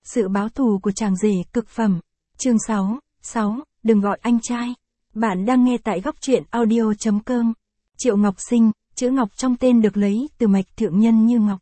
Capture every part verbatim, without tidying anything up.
Sự báo thù của chàng rể cực phẩm. Chương sáu, sáu, đừng gọi anh trai. Bạn đang nghe tại góc truyện audio chấm com. Triệu Ngọc Sinh, chữ Ngọc trong tên được lấy từ mạch thượng nhân Như Ngọc.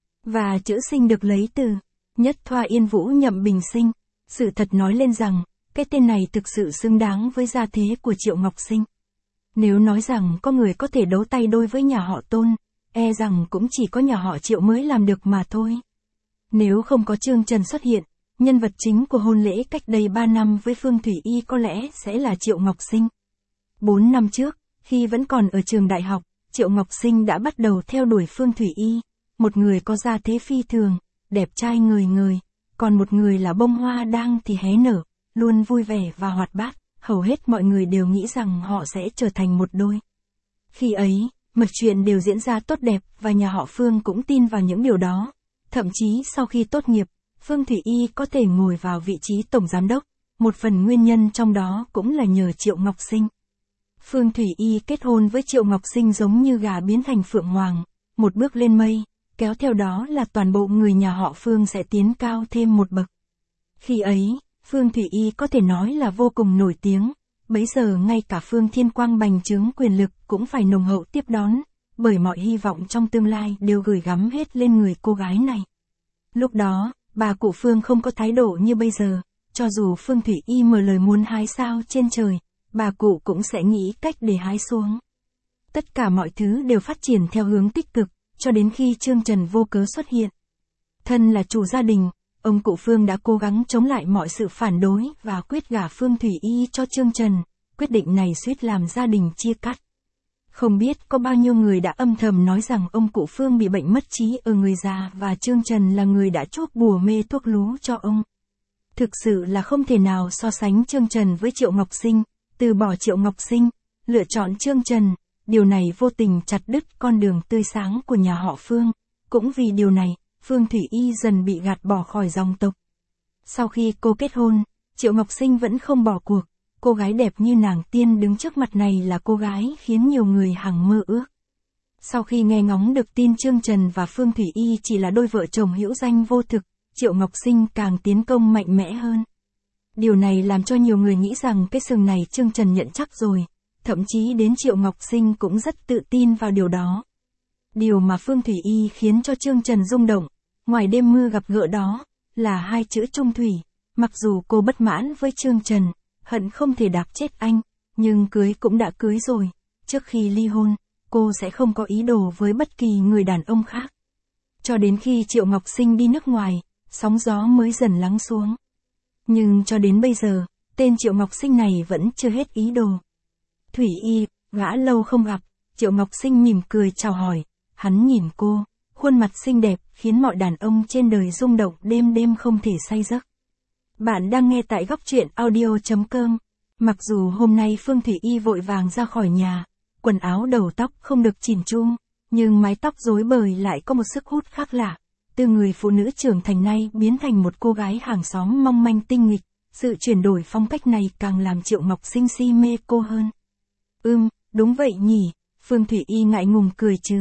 Và chữ Sinh được lấy từ Nhất Thoa Yên Vũ Nhậm Bình Sinh. Sự thật nói lên rằng, cái tên này thực sự xứng đáng với gia thế của Triệu Ngọc Sinh. Nếu nói rằng có người có thể đấu tay đôi với nhà họ Tôn, e rằng cũng chỉ có nhà họ Triệu mới làm được mà thôi. Nếu không có Trương Trần xuất hiện, nhân vật chính của hôn lễ cách đây ba năm với Phương Thủy Y có lẽ sẽ là Triệu Ngọc Sinh. bốn năm trước, khi vẫn còn ở trường đại học, Triệu Ngọc Sinh đã bắt đầu theo đuổi Phương Thủy Y, một người có gia thế phi thường, đẹp trai ngời ngời, còn một người là bông hoa đang thì hé nở, luôn vui vẻ và hoạt bát, hầu hết mọi người đều nghĩ rằng họ sẽ trở thành một đôi. Khi ấy, mọi chuyện đều diễn ra tốt đẹp và nhà họ Phương cũng tin vào những điều đó. Thậm chí sau khi tốt nghiệp, Phương Thủy Y có thể ngồi vào vị trí tổng giám đốc, một phần nguyên nhân trong đó cũng là nhờ Triệu Ngọc Sinh. Phương Thủy Y kết hôn với Triệu Ngọc Sinh giống như gà biến thành phượng hoàng, một bước lên mây, kéo theo đó là toàn bộ người nhà họ Phương sẽ tiến cao thêm một bậc. Khi ấy, Phương Thủy Y có thể nói là vô cùng nổi tiếng, bấy giờ ngay cả Phương Thiên Quang bành trướng quyền lực cũng phải nồng hậu tiếp đón, bởi mọi hy vọng trong tương lai đều gửi gắm hết lên người cô gái này. Lúc đó, bà cụ Phương không có thái độ như bây giờ, cho dù Phương Thủy Y mở lời muốn hái sao trên trời, bà cụ cũng sẽ nghĩ cách để hái xuống. Tất cả mọi thứ đều phát triển theo hướng tích cực, cho đến khi Trương Trần vô cớ xuất hiện. Thân là chủ gia đình, ông cụ Phương đã cố gắng chống lại mọi sự phản đối và quyết gả Phương Thủy Y cho Trương Trần, quyết định này suýt làm gia đình chia cắt. Không biết có bao nhiêu người đã âm thầm nói rằng ông cụ Phương bị bệnh mất trí ở người già và Trương Trần là người đã chuốc bùa mê thuốc lú cho ông. Thực sự là không thể nào so sánh Trương Trần với Triệu Ngọc Sinh, từ bỏ Triệu Ngọc Sinh, lựa chọn Trương Trần, điều này vô tình chặt đứt con đường tươi sáng của nhà họ Phương. Cũng vì điều này, Phương Thủy Y dần bị gạt bỏ khỏi dòng tộc. Sau khi cô kết hôn, Triệu Ngọc Sinh vẫn không bỏ cuộc. Cô gái đẹp như nàng tiên đứng trước mặt này là cô gái khiến nhiều người hằng mơ ước. Sau khi nghe ngóng được tin Trương Trần và Phương Thủy Y chỉ là đôi vợ chồng hữu danh vô thực, Triệu Ngọc Sinh càng tiến công mạnh mẽ hơn. Điều này làm cho nhiều người nghĩ rằng cái sừng này Trương Trần nhận chắc rồi, thậm chí đến Triệu Ngọc Sinh cũng rất tự tin vào điều đó. Điều mà Phương Thủy Y khiến cho Trương Trần rung động, ngoài đêm mưa gặp gỡ đó, là hai chữ trung thủy. Mặc dù cô bất mãn với Trương Trần, hận không thể đạp chết anh, nhưng cưới cũng đã cưới rồi, trước khi ly hôn, cô sẽ không có ý đồ với bất kỳ người đàn ông khác. Cho đến khi Triệu Ngọc Sinh đi nước ngoài, sóng gió mới dần lắng xuống. Nhưng cho đến bây giờ, tên Triệu Ngọc Sinh này vẫn chưa hết ý đồ. Thủy Y, gã lâu không gặp, Triệu Ngọc Sinh mỉm cười chào hỏi, hắn nhìn cô, khuôn mặt xinh đẹp khiến mọi đàn ông trên đời rung động đêm đêm không thể say giấc. Bạn đang nghe tại góc truyện audio chấm com. Mặc dù hôm nay Phương Thủy Y vội vàng ra khỏi nhà, quần áo đầu tóc không được chỉn chu, nhưng mái tóc rối bời lại có một sức hút khác lạ. Từ người phụ nữ trưởng thành nay biến thành một cô gái hàng xóm mong manh tinh nghịch, sự chuyển đổi phong cách này càng làm Triệu Ngọc Sinh si mê cô hơn. Ừm, đúng vậy nhỉ, Phương Thủy Y ngại ngùng cười trừ.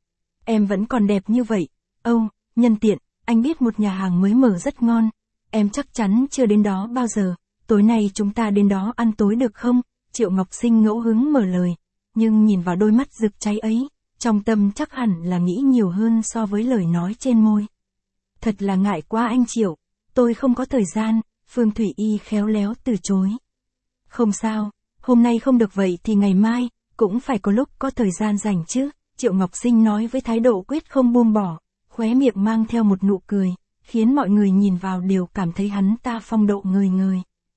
Em vẫn còn đẹp như vậy. Âu, oh, nhân tiện, anh biết một nhà hàng mới mở rất ngon. Em chắc chắn chưa đến đó bao giờ, tối nay chúng ta đến đó ăn tối được không? Triệu Ngọc Sinh ngẫu hứng mở lời, nhưng nhìn vào đôi mắt rực cháy ấy, trong tâm chắc hẳn là nghĩ nhiều hơn so với lời nói trên môi. Thật là ngại quá anh Triệu, tôi không có thời gian, Phương Thủy Y khéo léo từ chối. Không sao, hôm nay không được vậy thì ngày mai, cũng phải có lúc có thời gian rảnh chứ, Triệu Ngọc Sinh nói với thái độ quyết không buông bỏ, khóe miệng mang theo một nụ cười, khiến mọi người nhìn vào đều cảm thấy hắn ta phong độ ngời ngời.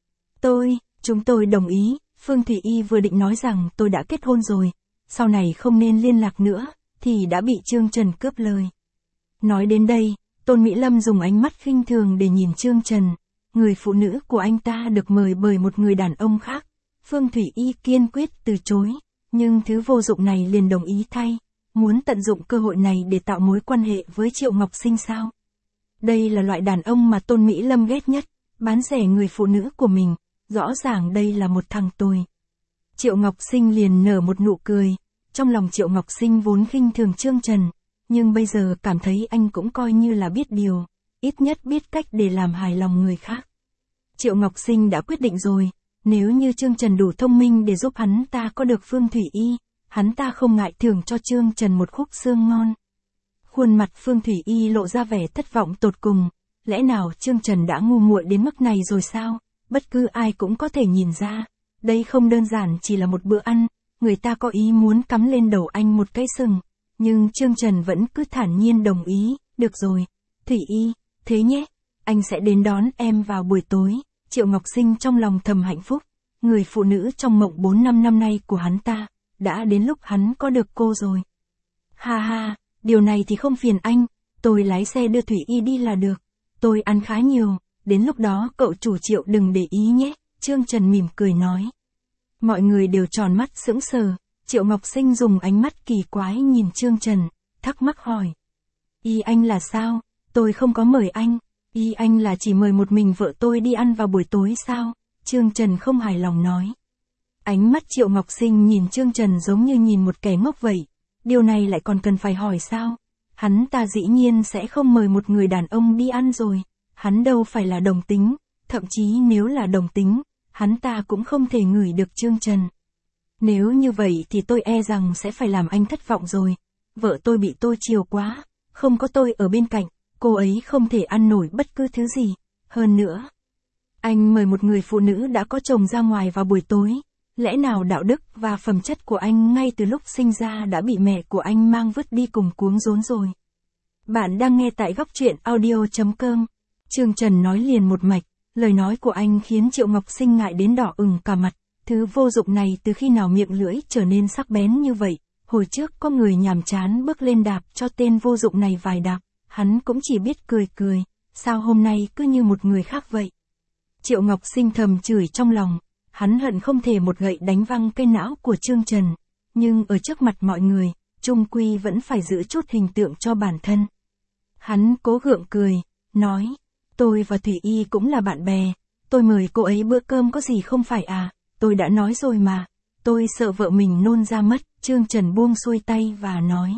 Tôi, chúng tôi đồng ý, Phương Thủy Y vừa định nói rằng tôi đã kết hôn rồi, sau này không nên liên lạc nữa, thì đã bị Trương Trần cướp lời. Nói đến đây, Tôn Mỹ Lâm dùng ánh mắt khinh thường để nhìn Trương Trần, người phụ nữ của anh ta được mời bởi một người đàn ông khác. Phương Thủy Y kiên quyết từ chối, nhưng thứ vô dụng này liền đồng ý thay, muốn tận dụng cơ hội này để tạo mối quan hệ với Triệu Ngọc Sinh sao? Đây là loại đàn ông mà Tôn Mỹ Lâm ghét nhất, bán rẻ người phụ nữ của mình, rõ ràng đây là một thằng tồi. Triệu Ngọc Sinh liền nở một nụ cười, trong lòng Triệu Ngọc Sinh vốn khinh thường Trương Trần, nhưng bây giờ cảm thấy anh cũng coi như là biết điều, ít nhất biết cách để làm hài lòng người khác. Triệu Ngọc Sinh đã quyết định rồi, nếu như Trương Trần đủ thông minh để giúp hắn ta có được Phương Thủy Y, hắn ta không ngại thưởng cho Trương Trần một khúc xương ngon. Khuôn mặt Phương Thủy Y lộ ra vẻ thất vọng tột cùng, lẽ nào Trương Trần đã ngu muội đến mức này rồi sao? Bất cứ ai cũng có thể nhìn ra, đây không đơn giản chỉ là một bữa ăn, người ta có ý muốn cắm lên đầu anh một cái sừng, nhưng Trương Trần vẫn cứ thản nhiên đồng ý, được rồi, Thủy Y, thế nhé, anh sẽ đến đón em vào buổi tối. Triệu Ngọc Sinh trong lòng thầm hạnh phúc, người phụ nữ trong mộng bốn năm năm nay của hắn ta, đã đến lúc hắn có được cô rồi. Ha ha, điều này thì không phiền anh, tôi lái xe đưa Thủy Y đi là được, tôi ăn khá nhiều, đến lúc đó cậu chủ Triệu đừng để ý nhé, Trương Trần mỉm cười nói. Mọi người đều tròn mắt sững sờ, Triệu Ngọc Sinh dùng ánh mắt kỳ quái nhìn Trương Trần, thắc mắc hỏi. Ý anh là sao, tôi không có mời anh. Ý anh là chỉ mời một mình vợ tôi đi ăn vào buổi tối sao? Trương Trần không hài lòng nói. Ánh mắt Triệu Ngọc Sinh nhìn Trương Trần giống như nhìn một kẻ ngốc vậy. Điều này lại còn cần phải hỏi sao? Hắn ta dĩ nhiên sẽ không mời một người đàn ông đi ăn rồi. Hắn đâu phải là đồng tính. Thậm chí nếu là đồng tính, hắn ta cũng không thể ngửi được Trương Trần. Nếu như vậy thì tôi e rằng sẽ phải làm anh thất vọng rồi. Vợ tôi bị tôi chiều quá. Không có tôi ở bên cạnh. Cô ấy không thể ăn nổi bất cứ thứ gì. Hơn nữa, anh mời một người phụ nữ đã có chồng ra ngoài vào buổi tối. Lẽ nào đạo đức và phẩm chất của anh ngay từ lúc sinh ra đã bị mẹ của anh mang vứt đi cùng cuống rốn rồi. Bạn đang nghe tại góc truyện audio chấm com. Trương Trần nói liền một mạch, lời nói của anh khiến Triệu Ngọc Sinh ngại đến đỏ ửng cả mặt. Thứ vô dụng này từ khi nào miệng lưỡi trở nên sắc bén như vậy. Hồi trước có người nhàm chán bước lên đạp cho tên vô dụng này vài đạp. Hắn cũng chỉ biết cười cười, sao hôm nay cứ như một người khác vậy. Triệu Ngọc Sinh thầm chửi trong lòng, hắn hận không thể một gậy đánh văng cái não của Trương Trần, nhưng ở trước mặt mọi người, chung quy vẫn phải giữ chút hình tượng cho bản thân. Hắn cố gượng cười, nói, tôi và Thủy Y cũng là bạn bè, tôi mời cô ấy bữa cơm có gì không phải à, tôi đã nói rồi mà, tôi sợ vợ mình nôn ra mất. Trương Trần buông xuôi tay và nói,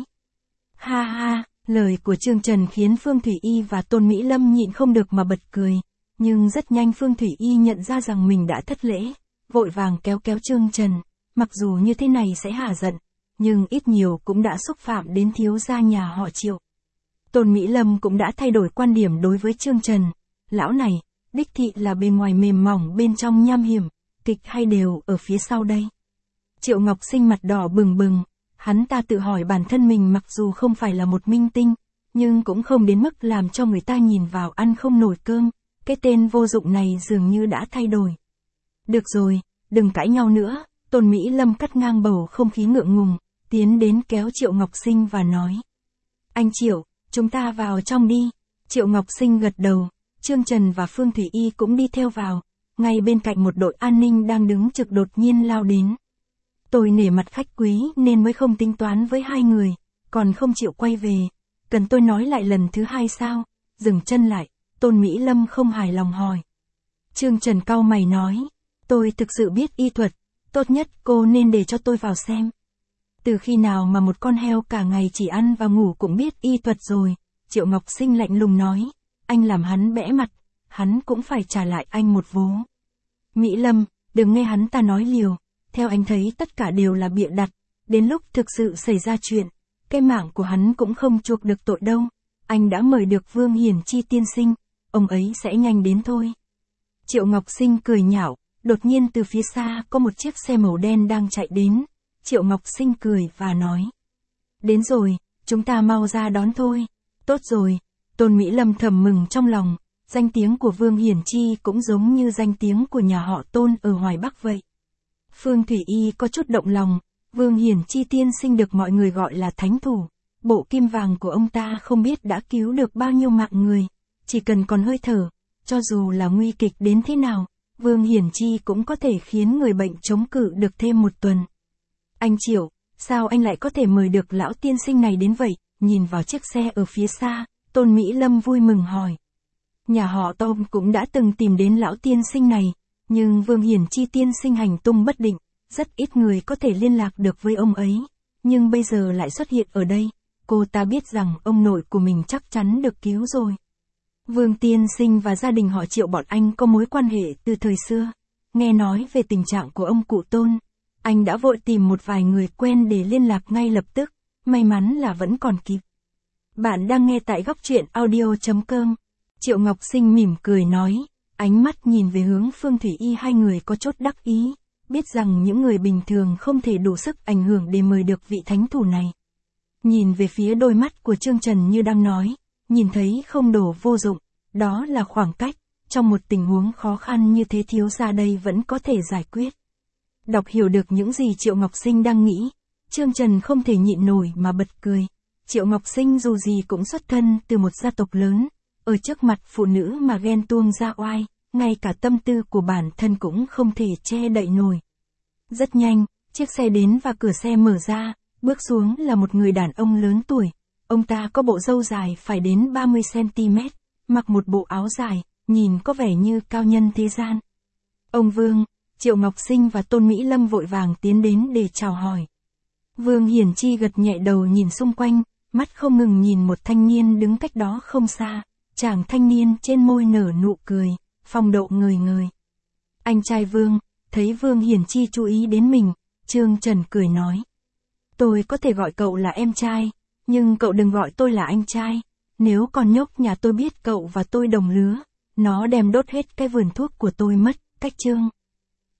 ha ha. Lời của Trương Trần khiến Phương Thủy Y và Tôn Mỹ Lâm nhịn không được mà bật cười, nhưng rất nhanh Phương Thủy Y nhận ra rằng mình đã thất lễ, vội vàng kéo kéo Trương Trần, mặc dù như thế này sẽ hả giận, nhưng ít nhiều cũng đã xúc phạm đến thiếu gia nhà họ Triệu. Tôn Mỹ Lâm cũng đã thay đổi quan điểm đối với Trương Trần, lão này, đích thị là bề ngoài mềm mỏng bên trong nham hiểm, kịch hay đều ở phía sau đây. Triệu Ngọc Sinh mặt đỏ bừng bừng. Hắn ta tự hỏi bản thân mình mặc dù không phải là một minh tinh, nhưng cũng không đến mức làm cho người ta nhìn vào ăn không nổi cơm, cái tên vô dụng này dường như đã thay đổi. Được rồi, đừng cãi nhau nữa, Tôn Mỹ Lâm cắt ngang bầu không khí ngượng ngùng, tiến đến kéo Triệu Ngọc Sinh và nói. Anh Triệu, chúng ta vào trong đi. Triệu Ngọc Sinh gật đầu, Trương Trần và Phương Thủy Y cũng đi theo vào, ngay bên cạnh một đội an ninh đang đứng trực đột nhiên lao đến. Tôi nể mặt khách quý nên mới không tính toán với hai người, còn không chịu quay về. Cần tôi nói lại lần thứ hai sao? Dừng chân lại, Tôn Mỹ Lâm không hài lòng hỏi. Trương Trần cau mày nói, tôi thực sự biết y thuật, tốt nhất cô nên để cho tôi vào xem. Từ khi nào mà một con heo cả ngày chỉ ăn và ngủ cũng biết y thuật rồi? Triệu Ngọc Sinh lạnh lùng nói, anh làm hắn bẽ mặt, hắn cũng phải trả lại anh một vố. Mỹ Lâm, đừng nghe hắn ta nói liều. Theo anh thấy tất cả đều là bịa đặt, đến lúc thực sự xảy ra chuyện, cái mạng của hắn cũng không chuộc được tội đâu. Anh đã mời được Vương Hiển Chi tiên sinh, ông ấy sẽ nhanh đến thôi. Triệu Ngọc Sinh cười nhạo, đột nhiên từ phía xa có một chiếc xe màu đen đang chạy đến. Triệu Ngọc Sinh cười và nói, đến rồi, chúng ta mau ra đón thôi. Tốt rồi, Tôn Mỹ Lâm thầm mừng trong lòng, danh tiếng của Vương Hiển Chi cũng giống như danh tiếng của nhà họ Tôn ở Hoài Bắc vậy. Phương Thủy Y có chút động lòng, Vương Hiển Chi tiên sinh được mọi người gọi là thánh thủ, bộ kim vàng của ông ta không biết đã cứu được bao nhiêu mạng người, chỉ cần còn hơi thở, cho dù là nguy kịch đến thế nào, Vương Hiển Chi cũng có thể khiến người bệnh chống cự được thêm một tuần. Anh Triệu, sao anh lại có thể mời được lão tiên sinh này đến vậy? Nhìn vào chiếc xe ở phía xa, Tôn Mỹ Lâm vui mừng hỏi. Nhà họ Tôn cũng đã từng tìm đến lão tiên sinh này. Nhưng Vương Hiển Chi tiên sinh hành tung bất định, rất ít người có thể liên lạc được với ông ấy, nhưng bây giờ lại xuất hiện ở đây, cô ta biết rằng ông nội của mình chắc chắn được cứu rồi. Vương tiên sinh và gia đình họ Triệu bọn anh có mối quan hệ từ thời xưa. Nghe nói về tình trạng của ông cụ Tôn, anh đã vội tìm một vài người quen để liên lạc ngay lập tức, may mắn là vẫn còn kịp. Bạn đang nghe tại góc truyện audio chấm com. Triệu Ngọc Sinh mỉm cười nói, ánh mắt nhìn về hướng Phương Thủy Y, hai người có chút đắc ý, biết rằng những người bình thường không thể đủ sức ảnh hưởng để mời được vị thánh thủ này. Nhìn về phía đôi mắt của Trương Trần như đang nói, nhìn thấy không đổ vô dụng, đó là khoảng cách, trong một tình huống khó khăn như thế thiếu gia đây vẫn có thể giải quyết. Đọc hiểu được những gì Triệu Ngọc Sinh đang nghĩ, Trương Trần không thể nhịn nổi mà bật cười. Triệu Ngọc Sinh dù gì cũng xuất thân từ một gia tộc lớn, ở trước mặt phụ nữ mà ghen tuông ra oai, ngay cả tâm tư của bản thân cũng không thể che đậy nổi. Rất nhanh, chiếc xe đến và cửa xe mở ra, bước xuống là một người đàn ông lớn tuổi. Ông ta có bộ râu dài phải đến ba mươi xăng ti mét, mặc một bộ áo dài, nhìn có vẻ như cao nhân thế gian. Ông Vương, Triệu Ngọc Sinh và Tôn Mỹ Lâm vội vàng tiến đến để chào hỏi. Vương Hiển Chi gật nhẹ đầu nhìn xung quanh, mắt không ngừng nhìn một thanh niên đứng cách đó không xa. Chàng thanh niên trên môi nở nụ cười, phong độ ngời ngời. Anh trai Vương, thấy Vương Hiển Chi chú ý đến mình, Trương Trần cười nói. Tôi có thể gọi cậu là em trai, nhưng cậu đừng gọi tôi là anh trai. Nếu con nhóc nhà tôi biết cậu và tôi đồng lứa, nó đem đốt hết cái vườn thuốc của tôi mất, cách Trương.